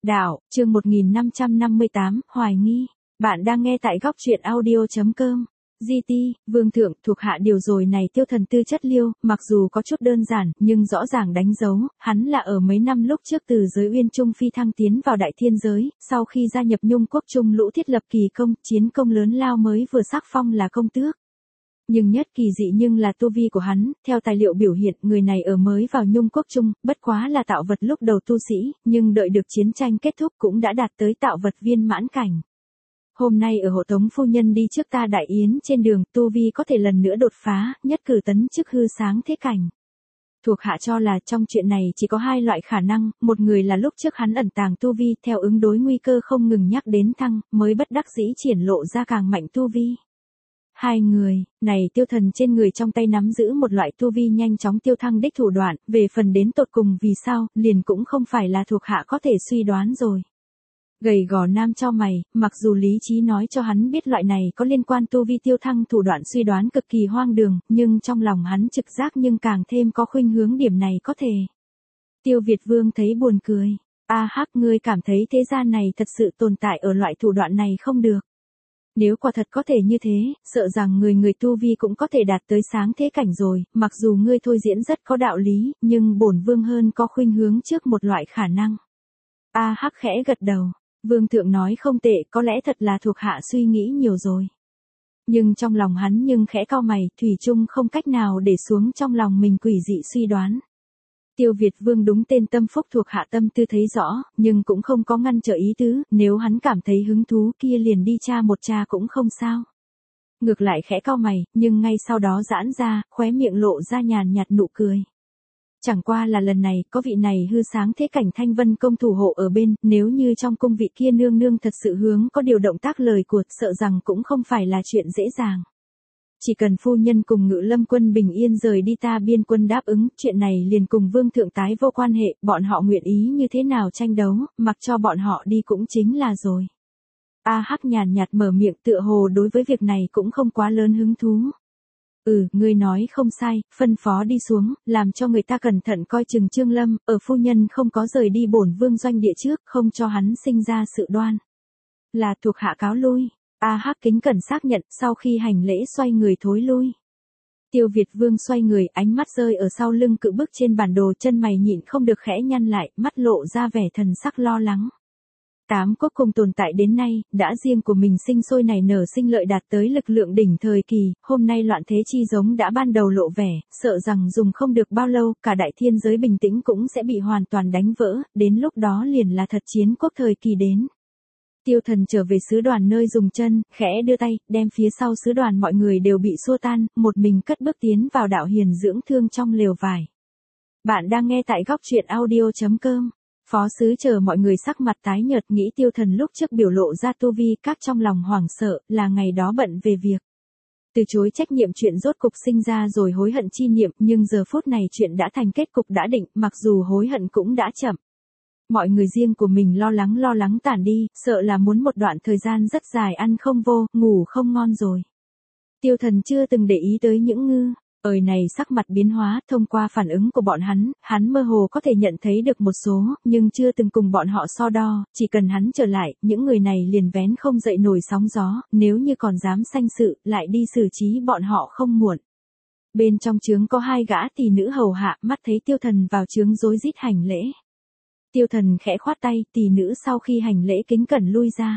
Đạo, chương 1558, hoài nghi. Bạn đang nghe tại góc truyện audio.com. GT, Vương Thượng, thuộc hạ điều rồi này. Tiêu Thần tư chất liêu, mặc dù có chút đơn giản, nhưng rõ ràng đánh dấu, hắn là ở mấy năm lúc trước từ giới Uyên Trung phi thăng tiến vào đại thiên giới, sau khi gia nhập Nhung quốc Trung lũ thiết lập kỳ công, chiến công lớn lao mới vừa sắc phong là công tước. Nhưng nhất kỳ dị nhưng là tu vi của hắn, theo tài liệu biểu hiện, người này ở mới vào Nhung quốc Trung, bất quá là tạo vật lúc đầu tu sĩ, nhưng đợi được chiến tranh kết thúc cũng đã đạt tới tạo vật viên mãn cảnh. Hôm nay ở hộ tống phu nhân đi trước ta đại yến trên đường, tu vi có thể lần nữa đột phá, nhất cử tấn chức hư sáng thế cảnh. Thuộc hạ cho là trong chuyện này chỉ có hai loại khả năng, một người là lúc trước hắn ẩn tàng tu vi, theo ứng đối nguy cơ không ngừng nhắc đến thăng, mới bất đắc dĩ triển lộ ra càng mạnh tu vi. Hai người, này Tiêu Thần trên người trong tay nắm giữ một loại tu vi nhanh chóng tiêu thăng đích thủ đoạn, về phần đến tột cùng vì sao, liền cũng không phải là thuộc hạ có thể suy đoán rồi. Gầy gò nam cho mày, mặc dù lý trí nói cho hắn biết loại này có liên quan tu vi tiêu thăng thủ đoạn suy đoán cực kỳ hoang đường, nhưng trong lòng hắn trực giác nhưng càng thêm có khuynh hướng điểm này có thể. Tiêu Việt Vương thấy buồn cười, hắc ngươi cảm thấy thế gian này thật sự tồn tại ở loại thủ đoạn này không được. Nếu quả thật có thể như thế, sợ rằng người tu vi cũng có thể đạt tới sáng thế cảnh rồi, mặc dù ngươi thôi diễn rất có đạo lý, nhưng bổn vương hơn có khuynh hướng trước một loại khả năng. Hắc khẽ gật đầu, Vương Thượng nói không tệ, có lẽ thật là thuộc hạ suy nghĩ nhiều rồi. Nhưng trong lòng hắn nhưng khẽ cau mày, thủy chung không cách nào để xuống trong lòng mình quỷ dị suy đoán. Tiêu Việt Vương đúng tên tâm phúc thuộc hạ tâm tư thấy rõ, nhưng cũng không có ngăn trở ý tứ, nếu hắn cảm thấy hứng thú kia liền đi tra một tra cũng không sao. Ngược lại khẽ cau mày, nhưng ngay sau đó giãn ra, khóe miệng lộ ra nhàn nhạt nụ cười. Chẳng qua là lần này, có vị này hư sáng thế cảnh Thanh Vân công thủ hộ ở bên, nếu như trong cung vị kia nương nương thật sự hướng có điều động tác lời của, sợ rằng cũng không phải là chuyện dễ dàng. Chỉ cần phu nhân cùng Ngự Lâm quân bình yên rời đi ta biên quân đáp ứng, chuyện này liền cùng Vương Thượng tái vô quan hệ, bọn họ nguyện ý như thế nào tranh đấu, mặc cho bọn họ đi cũng chính là rồi. Hắc nhàn nhạt mở miệng, tựa hồ đối với việc này cũng không quá lớn hứng thú. Ngươi nói không sai, phân phó đi xuống, làm cho người ta cẩn thận coi chừng Trương Lâm, ở phu nhân không có rời đi bổn vương doanh địa trước, không cho hắn sinh ra sự đoan. Là thuộc hạ cáo lui. Hắc kính cẩn xác nhận, sau khi hành lễ xoay người thối lui. Tiêu Việt Vương xoay người, ánh mắt rơi ở sau lưng cự bức trên bản đồ, chân mày nhịn không được khẽ nhăn lại, mắt lộ ra vẻ thần sắc lo lắng. 8 quốc cùng tồn tại đến nay, đã riêng của mình sinh sôi nảy nở sinh lợi đạt tới lực lượng đỉnh thời kỳ, hôm nay loạn thế chi giống đã ban đầu lộ vẻ, sợ rằng dùng không được bao lâu, cả đại thiên giới bình tĩnh cũng sẽ bị hoàn toàn đánh vỡ, đến lúc đó liền là thật chiến quốc thời kỳ đến. Tiêu Thần trở về sứ đoàn nơi dùng chân, khẽ đưa tay, đem phía sau sứ đoàn mọi người đều bị xua tan, một mình cất bước tiến vào đạo hiền dưỡng thương trong lều vải. Bạn đang nghe tại góc truyện audio.com. Phó sứ chờ mọi người sắc mặt tái nhợt, nghĩ Tiêu Thần lúc trước biểu lộ ra tu vi các trong lòng hoảng sợ, là ngày đó bận về việc. Từ chối trách nhiệm chuyện rốt cục sinh ra rồi hối hận chi niệm, nhưng giờ phút này chuyện đã thành kết cục đã định, mặc dù hối hận cũng đã chậm. Mọi người riêng của mình lo lắng tản đi, sợ là muốn một đoạn thời gian rất dài ăn không vô, ngủ không ngon rồi. Tiêu Thần chưa từng để ý tới những này sắc mặt biến hóa, thông qua phản ứng của bọn hắn mơ hồ có thể nhận thấy được một số, nhưng chưa từng cùng bọn họ so đo, chỉ cần hắn trở lại, những người này liền vén không dậy nổi sóng gió, nếu như còn dám sanh sự, lại đi xử trí bọn họ không muộn. Bên trong trướng có 2 gã tỷ nữ hầu hạ, mắt thấy Tiêu Thần vào trướng rối rít hành lễ. Tiêu Thần khẽ khoát tay, tỷ nữ sau khi hành lễ kính cẩn lui ra.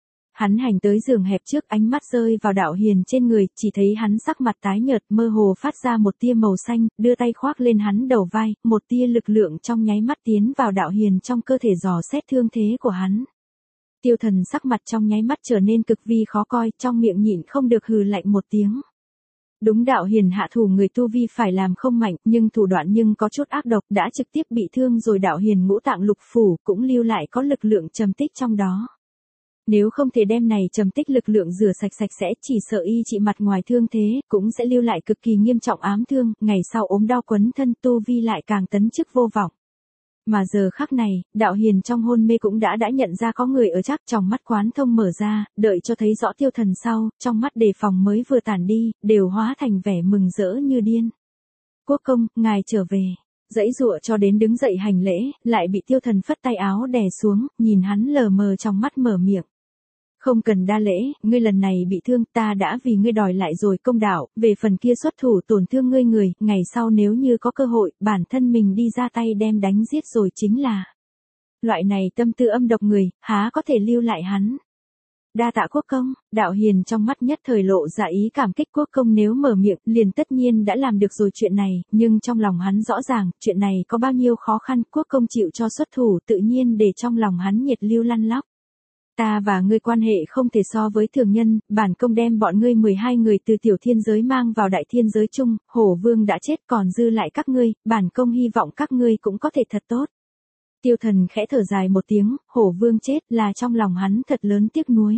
Hắn hành tới giường hẹp trước, ánh mắt rơi vào đạo hiền trên người, chỉ thấy hắn sắc mặt tái nhợt, mơ hồ phát ra một tia màu xanh, đưa tay khoác lên hắn đầu vai, một tia lực lượng trong nháy mắt tiến vào đạo hiền trong cơ thể dò xét thương thế của hắn. Tiêu Thần sắc mặt trong nháy mắt trở nên cực vi khó coi, trong miệng nhịn không được hừ lạnh một tiếng. Đúng đạo hiền hạ thủ người tu vi phải làm không mạnh, nhưng thủ đoạn nhưng có chút ác độc, đã trực tiếp bị thương rồi đạo hiền ngũ tạng lục phủ, cũng lưu lại có lực lượng trầm tích trong đó. Nếu không thể đem này trầm tích lực lượng rửa sạch sẽ, chỉ sợ y trị mặt ngoài thương thế, cũng sẽ lưu lại cực kỳ nghiêm trọng ám thương, ngày sau ốm đau quấn thân tu vi lại càng tấn chức vô vọng. Mà giờ khắc này, đạo hiền trong hôn mê cũng đã nhận ra có người ở chắc, trong mắt quán thông mở ra, đợi cho thấy rõ Tiêu Thần sau, trong mắt đề phòng mới vừa tản đi, đều hóa thành vẻ mừng rỡ như điên. Quốc công, ngài trở về. Giãy giụa cho đến đứng dậy hành lễ, lại bị Tiêu Thần phất tay áo đè xuống, nhìn hắn lờ mờ trong mắt mở miệng. Không cần đa lễ, ngươi lần này bị thương, ta đã vì ngươi đòi lại rồi công đạo, về phần kia xuất thủ tổn thương ngươi người, ngày sau nếu như có cơ hội, bản thân mình đi ra tay đem đánh giết rồi chính là. Loại này tâm tư âm độc người, há có thể lưu lại hắn. Đa tạ quốc công, Đạo Hiền trong mắt nhất thời lộ ra ý cảm kích, quốc công nếu mở miệng, liền tất nhiên đã làm được rồi chuyện này, nhưng trong lòng hắn rõ ràng, chuyện này có bao nhiêu khó khăn, quốc công chịu cho xuất thủ tự nhiên để trong lòng hắn nhiệt lưu lăn lóc. Ta và ngươi quan hệ không thể so với thường nhân, bản công đem bọn ngươi 12 người từ tiểu thiên giới mang vào đại thiên giới chung, Hổ Vương đã chết còn dư lại các ngươi, bản công hy vọng các ngươi cũng có thể thật tốt. Tiêu Thần khẽ thở dài một tiếng, Hổ Vương chết là trong lòng hắn thật lớn tiếc nuối.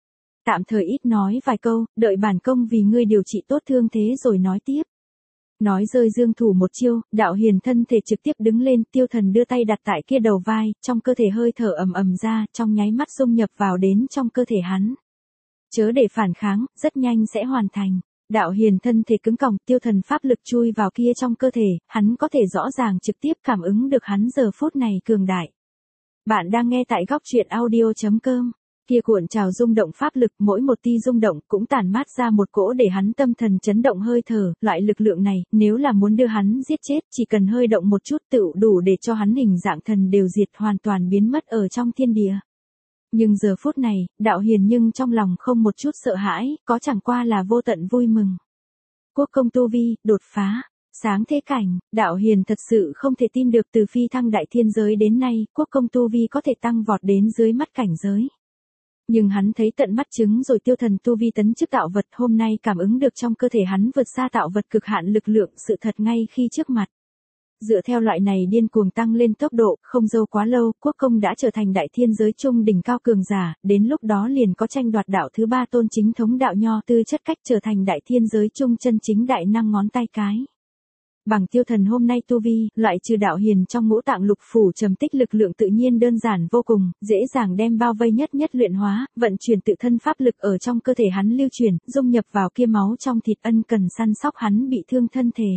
Tạm thời ít nói vài câu, đợi bản công vì ngươi điều trị tốt thương thế rồi nói tiếp. Nói rơi dương thủ một chiêu, Đạo Hiền thân thể trực tiếp đứng lên, Tiêu Thần đưa tay đặt tại kia đầu vai, trong cơ thể hơi thở ầm ầm ra, trong nháy mắt dung nhập vào đến trong cơ thể hắn. Chớ để phản kháng, rất nhanh sẽ hoàn thành. Đạo Hiền thân thể cứng còng, Tiêu Thần pháp lực chui vào kia trong cơ thể, hắn có thể rõ ràng trực tiếp cảm ứng được hắn giờ phút này cường đại. Bạn đang nghe tại góc truyện audio.com. Kia cuộn trào rung động pháp lực, mỗi một tia rung động cũng tản mát ra một cỗ để hắn tâm thần chấn động hơi thở, loại lực lượng này, nếu là muốn đưa hắn giết chết, chỉ cần hơi động một chút tựu đủ để cho hắn hình dạng thần đều diệt hoàn toàn biến mất ở trong thiên địa. Nhưng giờ phút này, Đạo Hiền nhưng trong lòng không một chút sợ hãi, có chẳng qua là vô tận vui mừng. Quốc công tu vi, đột phá. Sáng thế cảnh, Đạo Hiền thật sự không thể tin được từ phi thăng đại thiên giới đến nay, quốc công tu vi có thể tăng vọt đến dưới mắt cảnh giới. Nhưng hắn thấy tận mắt chứng rồi Tiêu Thần tu vi tấn chức tạo vật, hôm nay cảm ứng được trong cơ thể hắn vượt xa tạo vật cực hạn lực lượng, sự thật ngay khi trước mặt. Dựa theo loại này điên cuồng tăng lên tốc độ, không dâu quá lâu, quốc công đã trở thành đại thiên giới trung đỉnh cao cường giả, đến lúc đó liền có tranh đoạt đạo thứ 3 tôn chính thống đạo nho tư chất cách trở thành đại thiên giới trung chân chính đại năng ngón tay cái. Bằng Tiêu Thần hôm nay tu vi, loại trừ Đạo Hiền trong ngũ tạng lục phủ trầm tích lực lượng tự nhiên đơn giản vô cùng, dễ dàng đem bao vây nhất luyện hóa, vận chuyển tự thân pháp lực ở trong cơ thể hắn lưu chuyển, dung nhập vào kia máu trong thịt, ân cần săn sóc hắn bị thương thân thể.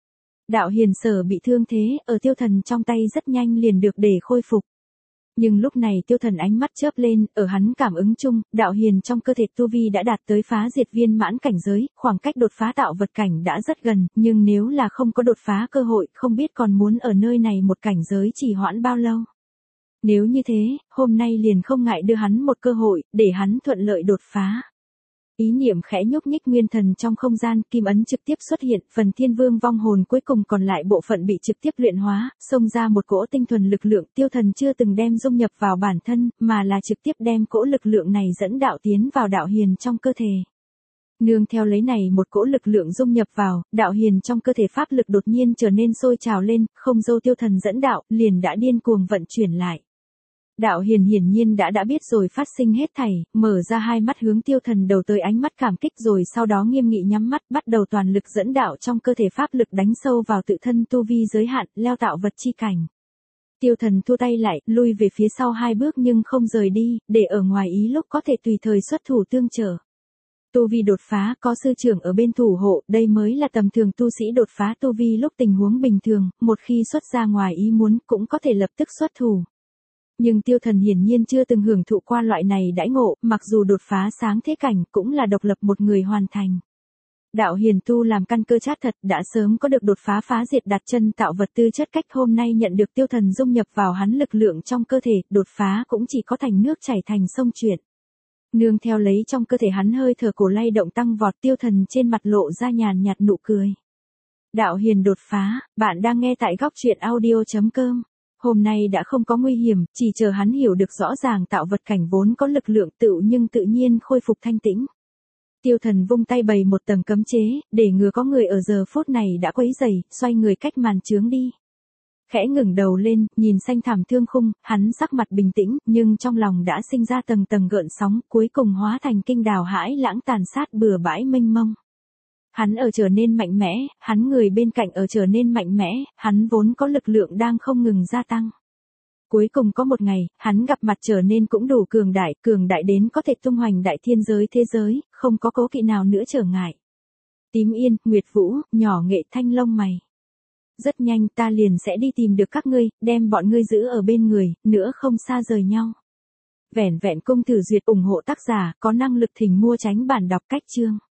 Đạo Hiền sở bị thương thế, ở Tiêu Thần trong tay rất nhanh liền được để khôi phục. Nhưng lúc này Tiêu Thần ánh mắt chớp lên, ở hắn cảm ứng chung, Đạo Hiền trong cơ thể tu vi đã đạt tới phá diệt viên mãn cảnh giới, khoảng cách đột phá tạo vật cảnh đã rất gần, nhưng nếu là không có đột phá cơ hội, không biết còn muốn ở nơi này một cảnh giới trì hoãn bao lâu. Nếu như thế, hôm nay liền không ngại đưa hắn một cơ hội, để hắn thuận lợi đột phá. Ý niệm khẽ nhúc nhích, nguyên thần trong không gian, kim ấn trực tiếp xuất hiện, phần thiên vương vong hồn cuối cùng còn lại bộ phận bị trực tiếp luyện hóa, xông ra một cỗ tinh thuần lực lượng, Tiêu Thần chưa từng đem dung nhập vào bản thân, mà là trực tiếp đem cỗ lực lượng này dẫn đạo tiến vào Đạo Hiền trong cơ thể. Nương theo lấy này một cỗ lực lượng dung nhập vào, Đạo Hiền trong cơ thể pháp lực đột nhiên trở nên sôi trào lên, không dâu Tiêu Thần dẫn đạo, liền đã điên cuồng vận chuyển lại. Đạo Hiền hiển nhiên đã biết rồi phát sinh hết thảy, mở ra hai mắt hướng Tiêu Thần đầu tới ánh mắt cảm kích, rồi sau đó nghiêm nghị nhắm mắt, bắt đầu toàn lực dẫn đạo trong cơ thể pháp lực đánh sâu vào tự thân tu vi giới hạn, leo tạo vật chi cảnh. Tiêu Thần thua tay lại, lui về phía sau 2 bước nhưng không rời đi, để ở ngoài ý lúc có thể tùy thời xuất thủ tương trợ. Tu vi đột phá, có sư trưởng ở bên thủ hộ, đây mới là tầm thường tu sĩ đột phá tu vi lúc tình huống bình thường, một khi xuất ra ngoài ý muốn cũng có thể lập tức xuất thủ. Nhưng Tiêu Thần hiển nhiên chưa từng hưởng thụ qua loại này đãi ngộ, mặc dù đột phá sáng thế cảnh cũng là độc lập một người hoàn thành. Đạo Hiền tu làm căn cơ chát thật, đã sớm có được đột phá phá diệt đặt chân tạo vật tư chất cách, hôm nay nhận được Tiêu Thần dung nhập vào hắn lực lượng trong cơ thể, đột phá cũng chỉ có thành nước chảy thành sông chuyển. Nương theo lấy trong cơ thể hắn hơi thở cổ lay động tăng vọt, Tiêu Thần trên mặt lộ ra nhàn nhạt nụ cười. Đạo Hiền đột phá, bạn đang nghe tại góc truyện audio.com. Hôm nay đã không có nguy hiểm, chỉ chờ hắn hiểu được rõ ràng tạo vật cảnh vốn có lực lượng nhưng tự nhiên khôi phục thanh tĩnh. Tiêu Thần vung tay bày một tầng cấm chế, để ngừa có người ở giờ phút này đã quấy rầy, xoay người cách màn chướng đi. Khẽ ngẩng đầu lên, nhìn xanh thẳm thương khung, hắn sắc mặt bình tĩnh, nhưng trong lòng đã sinh ra tầng tầng gợn sóng, cuối cùng hóa thành kinh đào hãi lãng tàn sát bừa bãi mênh mông. Hắn ở trở nên mạnh mẽ, hắn người bên cạnh ở trở nên mạnh mẽ, hắn vốn có lực lượng đang không ngừng gia tăng. Cuối cùng có một ngày, hắn gặp mặt trở nên cũng đủ cường đại đến có thể tung hoành đại thiên giới thế giới, không có cố kỵ nào nữa trở ngại. Tím Yên, Nguyệt Vũ, nhỏ nghệ thanh lông mày. Rất nhanh ta liền sẽ đi tìm được các ngươi, đem bọn ngươi giữ ở bên người, nữa không xa rời nhau. Vẻn vẹn cung thử duyệt ủng hộ tác giả, có năng lực thỉnh mua tránh bản đọc cách chương.